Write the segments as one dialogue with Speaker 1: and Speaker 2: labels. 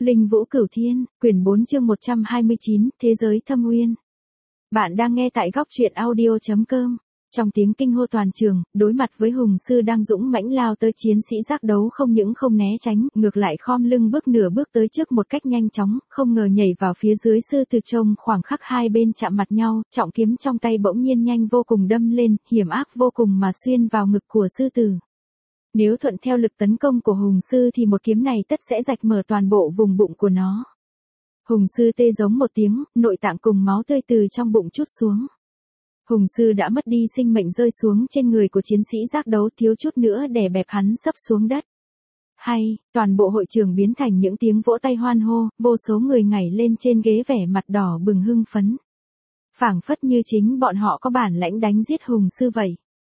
Speaker 1: Linh Vũ Cửu Thiên, quyển 4 chương 129, Thế giới thâm uyên. Bạn đang nghe tại góc truyện audio.com. Trong tiếng kinh hô toàn trường, đối mặt với hùng sư đang dũng mãnh lao tới, chiến sĩ giác đấu không những không né tránh, ngược lại khom lưng bước nửa bước tới trước một cách nhanh chóng, không ngờ nhảy vào phía dưới sư tử. Trông khoảng khắc hai bên chạm mặt nhau, trọng kiếm trong tay bỗng nhiên nhanh vô cùng đâm lên, hiểm ác vô cùng mà xuyên vào ngực của sư tử. Nếu thuận theo lực tấn công của hùng sư thì một kiếm này tất sẽ rạch mở toàn bộ vùng bụng của nó. Hùng sư tê giống một tiếng, nội tạng cùng máu tươi từ trong bụng trút xuống. Hùng sư đã mất đi sinh mệnh rơi xuống trên người của chiến sĩ giác đấu, thiếu chút nữa đè bẹp hắn sấp xuống đất. Hay, toàn bộ hội trường biến thành những tiếng vỗ tay hoan hô, vô số người nhảy lên trên ghế vẻ mặt đỏ bừng hưng phấn. Phảng phất như chính bọn họ có bản lãnh đánh giết hùng sư vậy.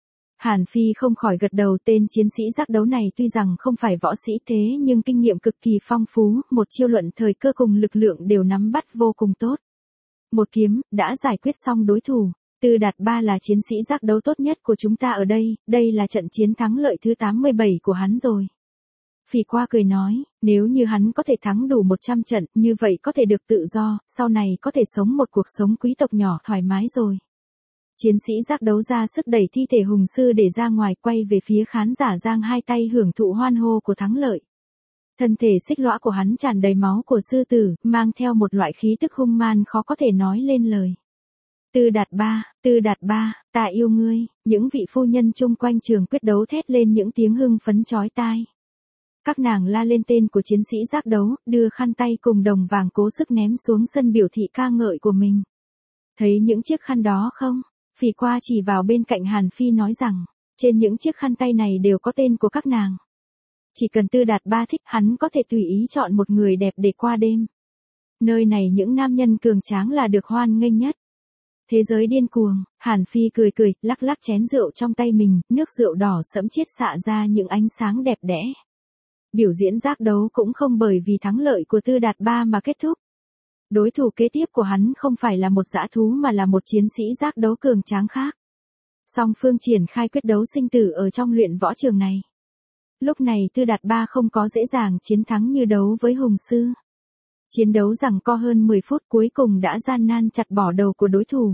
Speaker 1: Hàn Phi không khỏi gật đầu, tên chiến sĩ giác đấu này tuy rằng không phải võ sĩ thế nhưng kinh nghiệm cực kỳ phong phú, một chiêu luận thời cơ cùng lực lượng đều nắm bắt vô cùng tốt. Một kiếm, đã giải quyết xong đối thủ. Tư Đạt Ba là chiến sĩ giác đấu tốt nhất của chúng ta ở đây, đây là trận chiến thắng lợi thứ 87 của hắn rồi. Phỉ Qua cười nói, nếu như hắn có thể thắng đủ 100 trận, như vậy có thể được tự do, sau này có thể sống một cuộc sống quý tộc nhỏ thoải mái rồi. Chiến sĩ giác đấu ra sức đẩy thi thể hùng sư để ra ngoài, quay về phía khán giả giang hai tay hưởng thụ hoan hô của thắng lợi. Thân thể xích lõa của hắn tràn đầy máu của sư tử, mang theo một loại khí tức hung man khó có thể nói lên lời. Tư Đạt Ba, ta yêu ngươi, những vị phu nhân chung quanh trường quyết đấu thét lên những tiếng hưng phấn chói tai. Các nàng la lên tên của chiến sĩ giác đấu, đưa khăn tay cùng đồng vàng cố sức ném xuống sân biểu thị ca ngợi của mình. Thấy những chiếc khăn đó không? Phỉ Qua chỉ vào bên cạnh Hàn Phi nói rằng, trên những chiếc khăn tay này đều có tên của các nàng. Chỉ cần Tư Đạt Ba thích, hắn có thể tùy ý chọn một người đẹp để qua đêm. Nơi này những nam nhân cường tráng là được hoan nghênh nhất. Thế giới điên cuồng, Hàn Phi cười cười, lắc lắc chén rượu trong tay mình, nước rượu đỏ sẫm chiết xạ ra những ánh sáng đẹp đẽ. Biểu diễn giác đấu cũng không bởi vì thắng lợi của Tư Đạt Ba mà kết thúc. Đối thủ kế tiếp của hắn không phải là một dã thú mà là một chiến sĩ giác đấu cường tráng khác. Song phương triển khai quyết đấu sinh tử ở trong luyện võ trường này. Lúc này Tư Đạt Ba không có dễ dàng chiến thắng như đấu với hùng sư. Chiến đấu giằng co hơn 10 phút cuối cùng đã gian nan chặt bỏ đầu của đối thủ.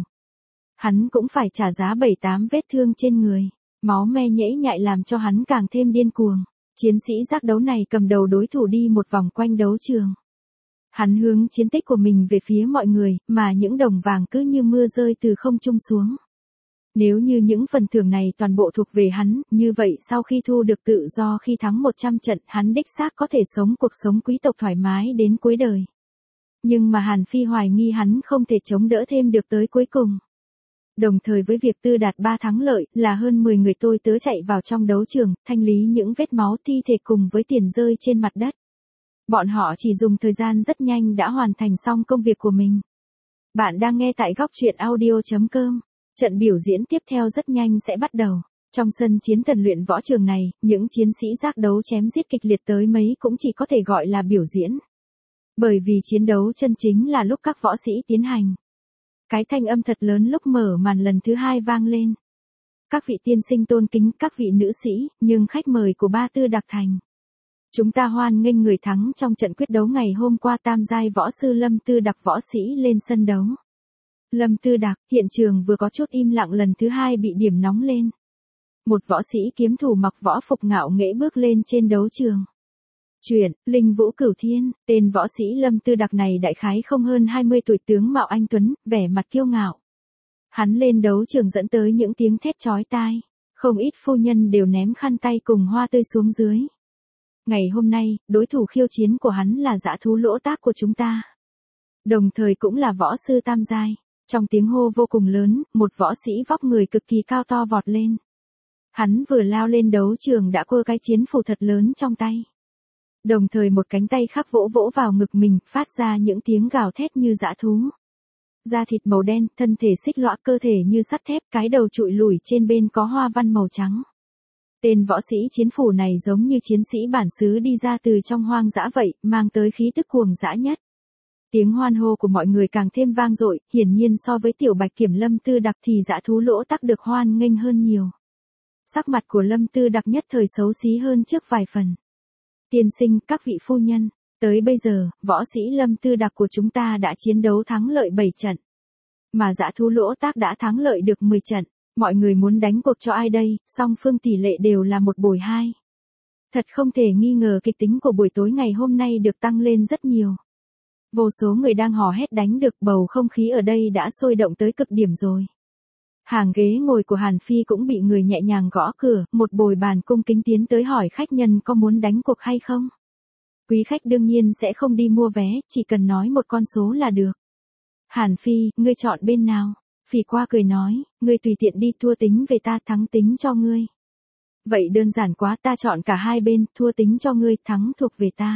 Speaker 1: Hắn cũng phải trả giá 7-8 vết thương trên người, máu me nhễ nhại làm cho hắn càng thêm điên cuồng. Chiến sĩ giác đấu này cầm đầu đối thủ đi một vòng quanh đấu trường. Hắn hướng chiến tích của mình về phía mọi người, mà những đồng vàng cứ như mưa rơi từ không trung xuống. Nếu như những phần thưởng này toàn bộ thuộc về hắn, như vậy sau khi thu được tự do khi thắng 100 trận, hắn đích xác có thể sống cuộc sống quý tộc thoải mái đến cuối đời. Nhưng mà Hàn Phi hoài nghi hắn không thể chống đỡ thêm được tới cuối cùng. Đồng thời với việc Tư Đạt Ba thắng lợi, là hơn 10 người tôi tớ chạy vào trong đấu trường, thanh lý những vết máu thi thể cùng với tiền rơi trên mặt đất. Bọn họ chỉ dùng thời gian rất nhanh đã hoàn thành xong công việc của mình. Bạn đang nghe tại góc truyện audio.com. Trận biểu diễn tiếp theo rất nhanh sẽ bắt đầu. Trong sân chiến thần luyện võ trường này, những chiến sĩ giác đấu chém giết kịch liệt tới mấy cũng chỉ có thể gọi là biểu diễn. Bởi vì chiến đấu chân chính là lúc các võ sĩ tiến hành. Cái thanh âm thật lớn lúc mở màn lần thứ 2 vang lên. Các vị tiên sinh tôn kính, các vị nữ sĩ, nhưng khách mời của Ba Tư Đặc Thành. Chúng ta hoan nghênh người thắng trong trận quyết đấu ngày hôm qua, tam giai võ sư Lâm Tư Đặc võ sĩ lên sân đấu. Lâm Tư Đặc, hiện trường vừa có chút im lặng lần thứ 2 bị điểm nóng lên. Một võ sĩ kiếm thủ mặc võ phục ngạo nghễ bước lên trên đấu trường. Chuyện, Linh Vũ Cửu Thiên, tên võ sĩ Lâm Tư Đặc này đại khái không hơn 20 tuổi, tướng mạo anh tuấn, vẻ mặt kiêu ngạo. Hắn lên đấu trường dẫn tới những tiếng thét chói tai, không ít phu nhân đều ném khăn tay cùng hoa tươi xuống dưới. Ngày hôm nay, đối thủ khiêu chiến của hắn là dã thú lỗ tác của chúng ta. Đồng thời cũng là võ sư tam giai. Trong tiếng hô vô cùng lớn, một võ sĩ vóc người cực kỳ cao to vọt lên. Hắn vừa lao lên đấu trường đã quơ cái chiến phủ thật lớn trong tay. Đồng thời một cánh tay khác vỗ vỗ vào ngực mình, phát ra những tiếng gào thét như dã thú. Da thịt màu đen, thân thể xích lõa, cơ thể như sắt thép, cái đầu trụi lủi, trên bên có hoa văn màu trắng. Tên võ sĩ chiến phủ này giống như chiến sĩ bản xứ đi ra từ trong hoang dã vậy, mang tới khí tức cuồng dã nhất. Tiếng hoan hô của mọi người càng thêm vang dội, hiển nhiên so với tiểu bạch kiểm Lâm Tư Đặc thì dã thú lỗ tắc được hoan nghênh hơn nhiều. Sắc mặt của Lâm Tư Đặc nhất thời xấu xí hơn trước vài phần. Tiên sinh, các vị phu nhân, Tới bây giờ, võ sĩ Lâm Tư Đặc của chúng ta đã chiến đấu thắng lợi 7 trận. Mà dã thú Lỗ Tác đã thắng lợi được 10 trận. Mọi người muốn đánh cuộc cho ai đây, song phương tỷ lệ đều là 1-2. Thật không thể nghi ngờ kịch tính của buổi tối ngày hôm nay được tăng lên rất nhiều. Vô số người đang hò hét đánh được, bầu không khí ở đây đã sôi động tới cực điểm rồi. Hàng ghế ngồi của Hàn Phi cũng bị người nhẹ nhàng gõ cửa, một bồi bàn cung kính tiến tới hỏi khách nhân có muốn đánh cuộc hay không. Quý khách đương nhiên sẽ không đi mua vé, chỉ cần nói một con số là được. Hàn Phi, ngươi chọn bên nào? Phỉ qua cười nói, ngươi tùy tiện đi, thua tính về ta, thắng tính cho ngươi. Vậy đơn giản quá, ta chọn cả hai bên, thua tính cho ngươi, thắng thuộc về ta.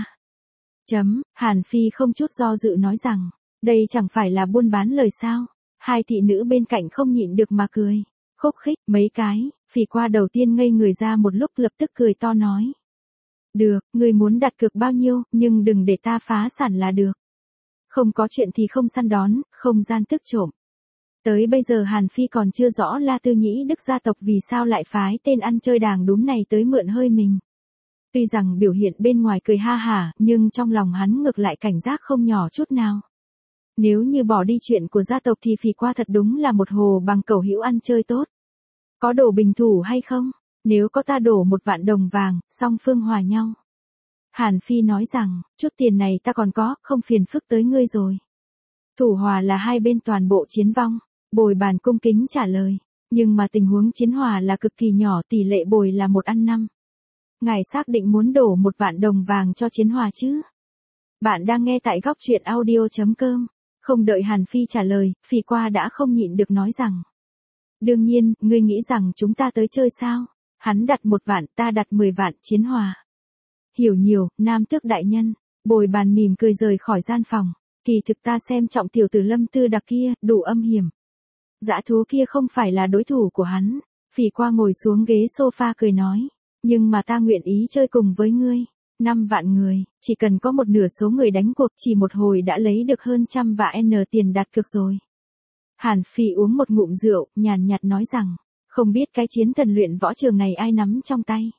Speaker 1: Hàn Phi không chút do dự nói rằng, đây chẳng phải là buôn bán lời sao? Hai thị nữ bên cạnh không nhịn được mà cười. Khúc khích, mấy cái, Phỉ qua đầu tiên ngây người ra một lúc lập tức cười to nói. Được, ngươi muốn đặt cược bao nhiêu, nhưng đừng để ta phá sản là được. Không có chuyện thì không săn đón, không gian tức trộm. Tới bây giờ Hàn Phi còn chưa rõ La Tư Nhĩ Đức gia tộc vì sao lại phái tên ăn chơi đàng đúm này tới mượn hơi mình. Tuy rằng biểu hiện bên ngoài cười ha hả, nhưng trong lòng hắn ngược lại cảnh giác không nhỏ chút nào. Nếu như bỏ đi chuyện của gia tộc thì Phỉ qua thật đúng là một hồ bằng cẩu hữu ăn chơi tốt. Có đổ bình thủ hay không? Nếu có ta đổ 1 vạn đồng vàng, song phương hòa nhau. Hàn Phi nói rằng, chút tiền này ta còn có, không phiền phức tới ngươi rồi. Thủ hòa là hai bên toàn bộ chiến vong. Bồi bàn cung kính trả lời. Nhưng mà tình huống chiến hòa là cực kỳ nhỏ, tỷ lệ bồi là 1:5. Ngài xác định muốn đổ 1 vạn đồng vàng cho chiến hòa chứ? Bạn đang nghe tại góc truyện audio.com. Không đợi Hàn Phi trả lời, Phỉ qua đã không nhịn được nói rằng. Đương nhiên, ngươi nghĩ rằng chúng ta tới chơi sao? Hắn đặt 1 vạn, ta đặt 10 vạn, chiến hòa. Hiểu nhiều, Nam Tước đại nhân. Bồi bàn mỉm cười rời khỏi gian phòng. Kỳ thực ta xem trọng tiểu tử Lâm Tư Đặc kia, đủ âm hiểm. Dã thú kia không phải là đối thủ của hắn. Phỉ qua ngồi xuống ghế sofa cười nói. Nhưng mà ta nguyện ý chơi cùng với ngươi. 5 vạn người, chỉ cần có một nửa số người đánh cuộc, chỉ một hồi đã lấy được hơn 100 vạn tiền đặt cược rồi. Hàn Phi uống một ngụm rượu, nhàn nhạt nói rằng, không biết cái chiến thần luyện võ trường này ai nắm trong tay.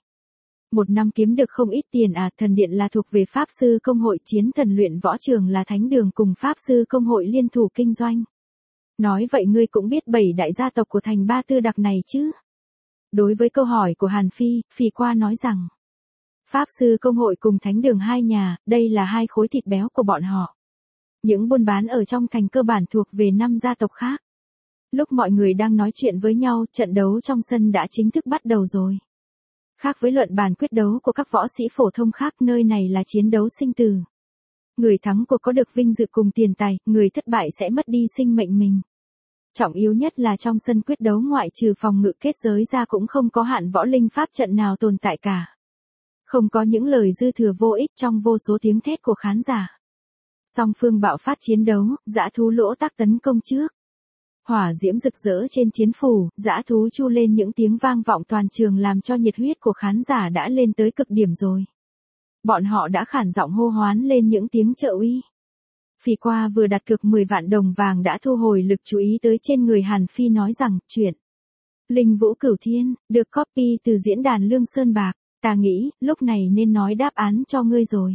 Speaker 1: 1 năm kiếm được không ít tiền à, thần điện là thuộc về Pháp Sư Công hội, chiến thần luyện võ trường là thánh đường cùng Pháp Sư Công hội liên thủ kinh doanh. Nói vậy ngươi cũng biết 7 đại gia tộc của thành Ba Tư Đặc này chứ? Đối với câu hỏi của Hàn Phi, Phỉ qua nói rằng, Pháp Sư Công hội cùng thánh đường hai nhà, đây là hai khối thịt béo của bọn họ. Những buôn bán ở trong thành cơ bản thuộc về 5 gia tộc khác. Lúc mọi người đang nói chuyện với nhau, trận đấu trong sân đã chính thức bắt đầu rồi. Khác với luận bàn quyết đấu của các võ sĩ phổ thông khác, nơi này là chiến đấu sinh tử. Người thắng cuộc có được vinh dự cùng tiền tài, người thất bại sẽ mất đi sinh mệnh mình. Trọng yếu nhất là trong sân quyết đấu ngoại trừ phòng ngự kết giới ra cũng không có hạn võ linh pháp trận nào tồn tại cả. Không có những lời dư thừa vô ích trong vô số tiếng thét của khán giả. Song phương bạo phát chiến đấu, dã thú Lỗ Tác tấn công trước. Hỏa diễm rực rỡ trên chiến phủ, dã thú chu lên những tiếng vang vọng toàn trường làm cho nhiệt huyết của khán giả đã lên tới cực điểm rồi. Bọn họ đã khản giọng hô hoán lên những tiếng trợ uy. Phỉ qua vừa đặt cược 10 vạn đồng vàng đã thu hồi lực chú ý tới trên người Hàn Phi nói rằng, chuyện Linh Vũ Cửu Thiên, được copy từ diễn đàn Lương Sơn Bạc, ta nghĩ, lúc này nên nói đáp án cho ngươi rồi.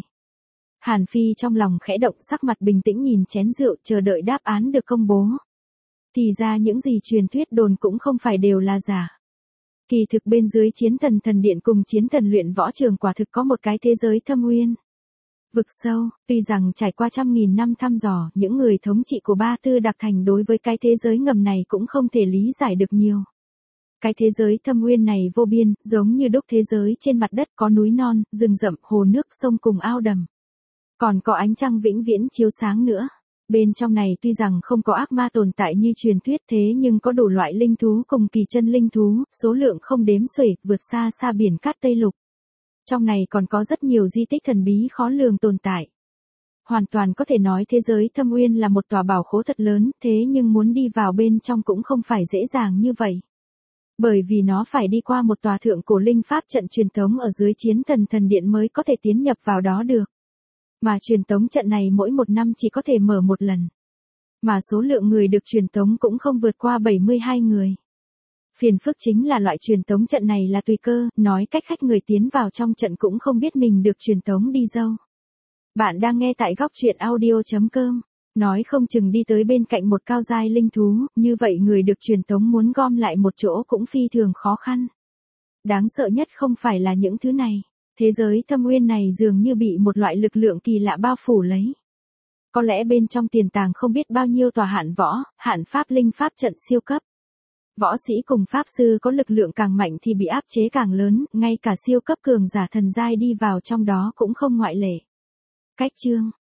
Speaker 1: Hàn Phi trong lòng khẽ động, sắc mặt bình tĩnh nhìn chén rượu chờ đợi đáp án được công bố. Thì ra những gì truyền thuyết đồn cũng không phải đều là giả. Kỳ thực bên dưới chiến thần điện cùng chiến thần luyện võ trường quả thực có một cái thế giới thâm uyên. Vực sâu, tuy rằng trải qua 100.000 năm thăm dò, những người thống trị của Ba Tư Đặc Thành đối với cái thế giới ngầm này cũng không thể lý giải được nhiều. Cái thế giới thâm uyên này vô biên, giống như đúc thế giới trên mặt đất, có núi non, rừng rậm, hồ nước, sông cùng ao đầm. Còn có ánh trăng vĩnh viễn chiếu sáng nữa. Bên trong này tuy rằng không có ác ma tồn tại như truyền thuyết thế nhưng có đủ loại linh thú cùng kỳ chân linh thú, số lượng không đếm xuể, vượt xa xa biển cát Tây Lục. Trong này còn có rất nhiều di tích thần bí khó lường tồn tại. Hoàn toàn có thể nói thế giới thâm uyên là một tòa bảo khố thật lớn, thế nhưng muốn đi vào bên trong cũng không phải dễ dàng như vậy. Bởi vì nó phải đi qua một tòa thượng cổ linh pháp trận truyền thống ở dưới chiến thần điện mới có thể tiến nhập vào đó được. Mà truyền tống trận này mỗi 1 năm chỉ có thể mở 1 lần. Mà số lượng người được truyền tống cũng không vượt qua 72 người. Phiền phức chính là loại truyền tống trận này là tùy cơ, nói cách khách người tiến vào trong trận cũng không biết mình được truyền tống đi đâu. Bạn đang nghe tại góc truyện audio.com. Nói không chừng đi tới bên cạnh một cao giai linh thú, như vậy người được truyền tống muốn gom lại một chỗ cũng phi thường khó khăn. Đáng sợ nhất không phải là những thứ này. Thế giới thâm uyên này dường như bị một loại lực lượng kỳ lạ bao phủ lấy. Có lẽ bên trong tiền tàng không biết bao nhiêu tòa hạn võ, hạn pháp linh pháp trận siêu cấp. Võ sĩ cùng pháp sư có lực lượng càng mạnh thì bị áp chế càng lớn, ngay cả siêu cấp cường giả thần giai đi vào trong đó cũng không ngoại lệ. Cách chương